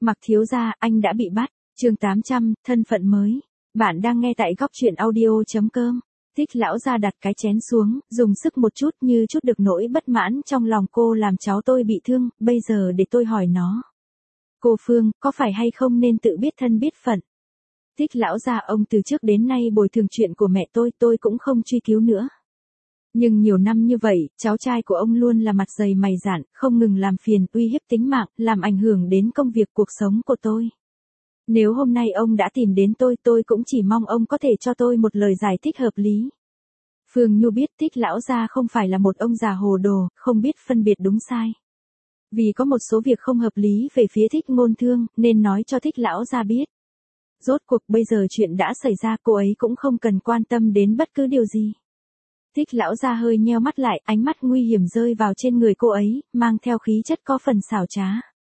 Mặc thiếu gia, anh đã bị bắt. Chương 800, thân phận mới. Bạn đang nghe tại góc truyện audio.com. Thích lão gia đặt cái chén xuống, dùng sức một chút như chút được nỗi bất mãn trong lòng cô làm cháu tôi bị thương, bây giờ để tôi hỏi nó. Cô Phương, có phải hay không nên tự biết thân biết phận? Thích lão gia, ông từ trước đến nay bồi thường chuyện của mẹ tôi cũng không truy cứu nữa. Nhưng nhiều năm như vậy, cháu trai của ông luôn là mặt dày mày dạn, không ngừng làm phiền, uy hiếp tính mạng, làm ảnh hưởng đến công việc cuộc sống của tôi. Nếu hôm nay ông đã tìm đến tôi cũng chỉ mong ông có thể cho tôi một lời giải thích hợp lý. Phương Nhu biết Thích lão gia không phải là một ông già hồ đồ, không biết phân biệt đúng sai. Vì có một số việc không hợp lý về phía Thích Ngôn Thương, nên nói cho Thích lão gia biết. Rốt cuộc bây giờ chuyện đã xảy ra, cô ấy cũng không cần quan tâm đến bất cứ điều gì. Thích lão gia hơi nheo mắt lại, ánh mắt nguy hiểm rơi vào trên người cô ấy, mang theo khí chất có phần xảo trá.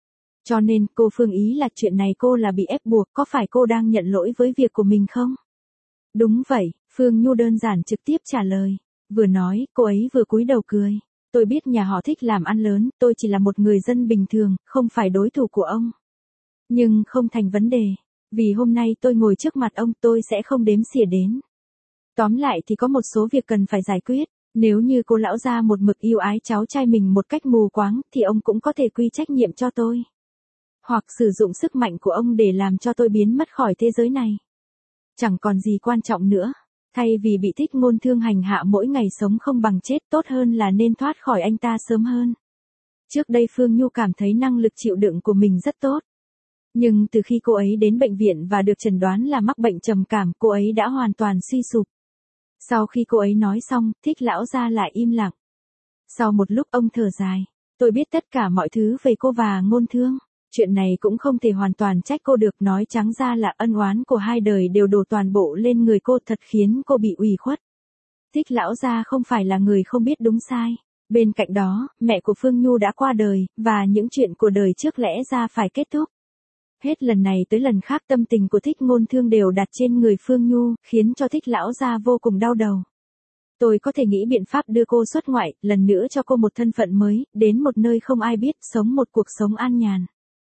Cho nên, cô Phương ý là chuyện này cô là bị ép buộc, có phải cô đang nhận lỗi với việc của mình không? Đúng vậy, Phương Nhu đơn giản trực tiếp trả lời. Vừa nói, cô ấy vừa cúi đầu cười. Tôi biết nhà họ Thích làm ăn lớn, tôi chỉ là một người dân bình thường, không phải đối thủ của ông. Nhưng không thành vấn đề. Vì hôm nay tôi ngồi trước mặt ông, tôi sẽ không đếm xỉa đến. Tóm lại thì có một số việc cần phải giải quyết. Nếu như cô lão gia một mực yêu ái cháu trai mình một cách mù quáng, thì ông cũng có thể quy trách nhiệm cho tôi. Hoặc sử dụng sức mạnh của ông để làm cho tôi biến mất khỏi thế giới này. Chẳng còn gì quan trọng nữa. Thay vì bị Thích Ngôn Thương hành hạ mỗi ngày sống không bằng chết, tốt hơn là nên thoát khỏi anh ta sớm hơn. Trước đây Phương Nhu cảm thấy năng lực chịu đựng của mình rất tốt. Nhưng từ khi cô ấy đến bệnh viện và được chẩn đoán là mắc bệnh trầm cảm, cô ấy đã hoàn toàn suy sụp. Sau khi cô ấy nói xong, Thích lão gia lại im lặng. Sau một lúc ông thở dài. Tôi biết tất cả mọi thứ về cô và Ngôn Thương. Chuyện này cũng không thể hoàn toàn trách cô được, nói trắng ra là ân oán của hai đời đều đổ toàn bộ lên người cô, thật khiến cô bị ủy khuất. Thích lão gia không phải là người không biết đúng sai. Bên cạnh đó, mẹ của Phương Nhu đã qua đời, và những chuyện của đời trước lẽ ra phải kết thúc. Hết lần này tới lần khác tâm tình của Thích Ngôn Thương đều đặt trên người Phương Nhu, khiến cho Thích lão gia vô cùng đau đầu. Tôi có thể nghĩ biện pháp đưa cô xuất ngoại, lần nữa cho cô một thân phận mới, đến một nơi không ai biết, sống một cuộc sống an nhàn.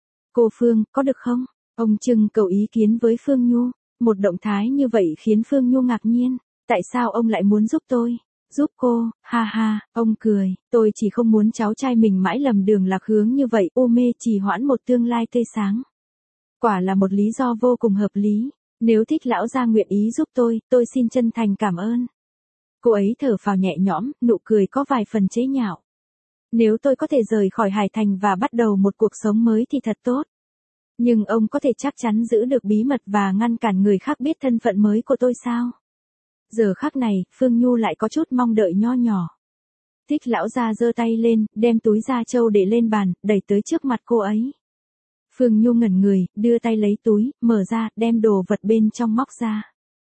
Cô Phương, có được không? Ông trưng cầu ý kiến với Phương Nhu. Một động thái như vậy khiến Phương Nhu ngạc nhiên. Tại sao ông lại muốn giúp tôi? Giúp cô, ha ha, ông cười. Tôi chỉ không muốn cháu trai mình mãi lầm đường lạc hướng như vậy, u mê trì hoãn một tương lai tươi sáng. Quả là một lý do vô cùng hợp lý. Nếu Thích lão gia nguyện ý giúp tôi xin chân thành cảm ơn. Cô ấy thở phào nhẹ nhõm, nụ cười có vài phần chế nhạo. Nếu tôi có thể rời khỏi Hải Thành và bắt đầu một cuộc sống mới thì thật tốt. Nhưng ông có thể chắc chắn giữ được bí mật và ngăn cản người khác biết thân phận mới của tôi sao? Giờ khắc này, Phương Nhu lại có chút mong đợi nho nhỏ. Thích lão gia giơ tay lên, đem túi da trâu để lên bàn, đẩy tới trước mặt cô ấy. Phương Nhu ngẩn người, đưa tay lấy túi, mở ra, đem đồ vật bên trong móc ra.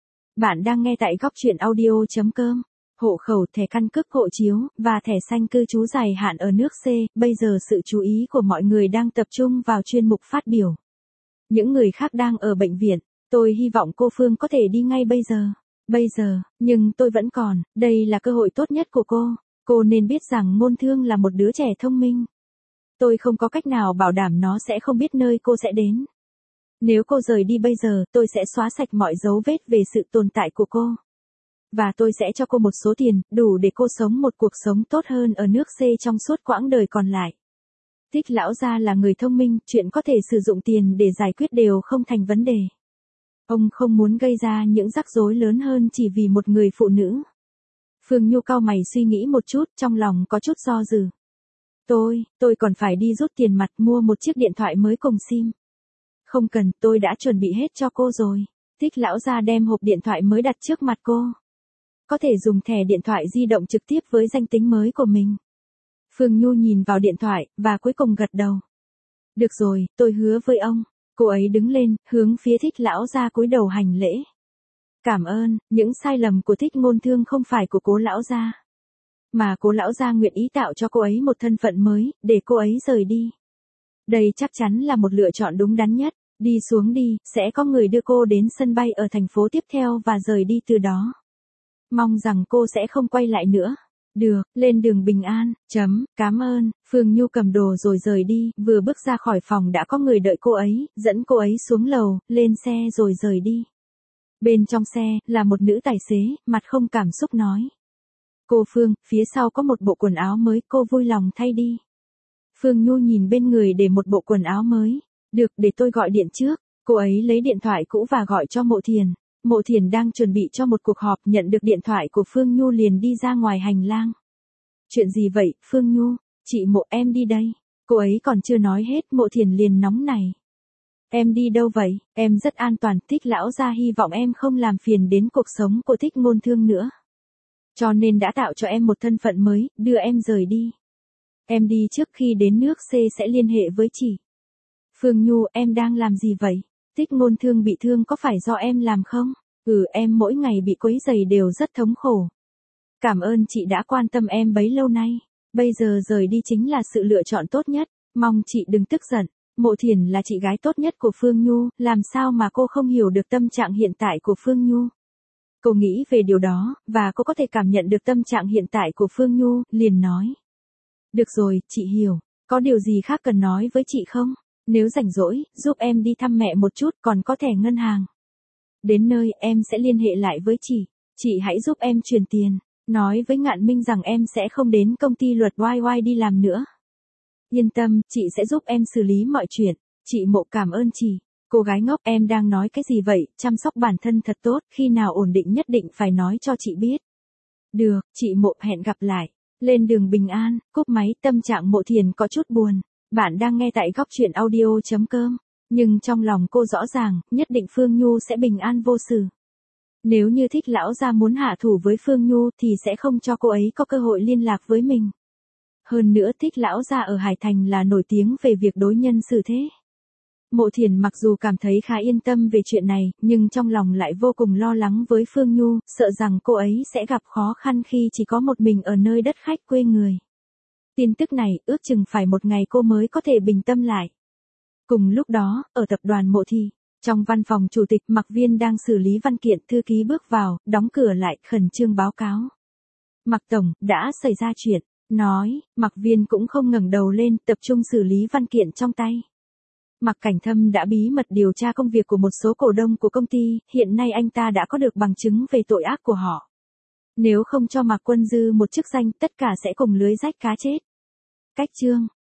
Bạn đang nghe tại góc truyện audio.com. Hộ khẩu, thẻ căn cước, hộ chiếu, và thẻ xanh cư trú dài hạn ở nước C, bây giờ sự chú ý của mọi người đang tập trung vào chuyên mục phát biểu. Những người khác đang ở bệnh viện, tôi hy vọng cô Phương có thể đi ngay bây giờ. Bây giờ, nhưng tôi vẫn còn, đây là cơ hội tốt nhất của cô nên biết rằng Ngôn Thương là một đứa trẻ thông minh. Tôi không có cách nào bảo đảm nó sẽ không biết nơi cô sẽ đến. Nếu cô rời đi bây giờ, tôi sẽ xóa sạch mọi dấu vết về sự tồn tại của cô. Và tôi sẽ cho cô một số tiền, đủ để cô sống một cuộc sống tốt hơn ở nước C trong suốt quãng đời còn lại. Thích lão gia là người thông minh, chuyện có thể sử dụng tiền để giải quyết đều không thành vấn đề. Ông không muốn gây ra những rắc rối lớn hơn chỉ vì một người phụ nữ. Phương Nhu cau mày suy nghĩ một chút, trong lòng có chút do dự. Tôi còn phải đi rút tiền mặt mua một chiếc điện thoại mới cùng sim. Không cần, tôi đã chuẩn bị hết cho cô rồi. Thích lão gia đem hộp điện thoại mới đặt trước mặt cô. Có thể dùng thẻ điện thoại di động trực tiếp với danh tính mới của mình. Phương Nhu nhìn vào điện thoại, và cuối cùng gật đầu. Được rồi, tôi hứa với ông. Cô ấy đứng lên, hướng phía Thích lão gia cúi đầu hành lễ. Cảm ơn, những sai lầm của Thích Ngôn Thương không phải của cố lão gia. Mà cố lão gia nguyện ý tạo cho cô ấy một thân phận mới, để cô ấy rời đi. Đây chắc chắn là một lựa chọn đúng đắn nhất. Đi xuống đi, sẽ có người đưa cô đến sân bay ở thành phố tiếp theo và rời đi từ đó. Mong rằng cô sẽ không quay lại nữa. Được, lên đường bình an, cảm ơn, Phương Nhu cầm đồ rồi rời đi, vừa bước ra khỏi phòng đã có người đợi cô ấy, dẫn cô ấy xuống lầu, lên xe rồi rời đi. Bên trong xe, là một nữ tài xế, mặt không cảm xúc nói. Cô Phương, phía sau có một bộ quần áo mới, cô vui lòng thay đi. Phương Nhu nhìn bên người để một bộ quần áo mới. Được, để tôi gọi điện trước. Cô ấy lấy điện thoại cũ và gọi cho Mộ Thiền. Mộ Thiền đang chuẩn bị cho một cuộc họp, nhận được điện thoại của Phương Nhu liền đi ra ngoài hành lang. Chuyện gì vậy, Phương Nhu? Chị Mộ, em đi đây. Cô ấy còn chưa nói hết, Mộ Thiền liền nóng này. Em đi đâu vậy? Em rất an toàn, Thích lão gia hy vọng em không làm phiền đến cuộc sống của Thích Ngôn Thương nữa. Cho nên đã tạo cho em một thân phận mới, đưa em rời đi. Em đi trước khi đến nước C sẽ liên hệ với chị. Phương Nhu, em đang làm gì vậy? Thích Ngôn Thương bị thương có phải do em làm không? Em mỗi ngày bị quấy rầy đều rất thống khổ. Cảm ơn chị đã quan tâm em bấy lâu nay. Bây giờ rời đi chính là sự lựa chọn tốt nhất. Mong chị đừng tức giận. Mộ Thiền là chị gái tốt nhất của Phương Nhu, làm sao mà cô không hiểu được tâm trạng hiện tại của Phương Nhu. Cô nghĩ về điều đó, và cô có thể cảm nhận được tâm trạng hiện tại của Phương Nhu, liền nói. Được rồi, chị hiểu. Có điều gì khác cần nói với chị không? Nếu rảnh rỗi, giúp em đi thăm mẹ một chút, còn có thẻ ngân hàng. Đến nơi, em sẽ liên hệ lại với chị. Chị hãy giúp em truyền tiền. Nói với Ngạn Minh rằng em sẽ không đến công ty luật YY đi làm nữa. Yên tâm, chị sẽ giúp em xử lý mọi chuyện. Chị Mộ cảm ơn chị. Cô gái ngốc, em đang nói cái gì vậy? Chăm sóc bản thân thật tốt, khi nào ổn định nhất định phải nói cho chị biết. Được, chị Mộ, hẹn gặp lại. Lên đường bình an, cúp máy, tâm trạng Mộ Thiền có chút buồn. Bạn đang nghe tại góc truyện audio.com. Nhưng trong lòng cô rõ ràng, nhất định Phương Nhu sẽ bình an vô sự. Nếu như Thích lão gia muốn hạ thủ với Phương Nhu thì sẽ không cho cô ấy có cơ hội liên lạc với mình. Hơn nữa Thích lão gia ở Hải Thành là nổi tiếng về việc đối nhân xử thế. Mộ Thiền mặc dù cảm thấy khá yên tâm về chuyện này, nhưng trong lòng lại vô cùng lo lắng với Phương Nhu, sợ rằng cô ấy sẽ gặp khó khăn khi chỉ có một mình ở nơi đất khách quê người. Tin tức này, ước chừng phải một ngày cô mới có thể bình tâm lại. Cùng lúc đó, ở tập đoàn Mộ Thị, trong văn phòng chủ tịch, Mạc Viên đang xử lý văn kiện, thư ký bước vào, đóng cửa lại, khẩn trương báo cáo. Mạc Tổng, đã xảy ra chuyện, nói, Mạc Viên cũng không ngẩng đầu lên, tập trung xử lý văn kiện trong tay. Mạc Cảnh Thâm đã bí mật điều tra công việc của một số cổ đông của công ty, hiện nay anh ta đã có được bằng chứng về tội ác của họ. Nếu không cho Mạc Quân Dư một chức danh, tất cả sẽ cùng lưới rách cá chết. Cách chương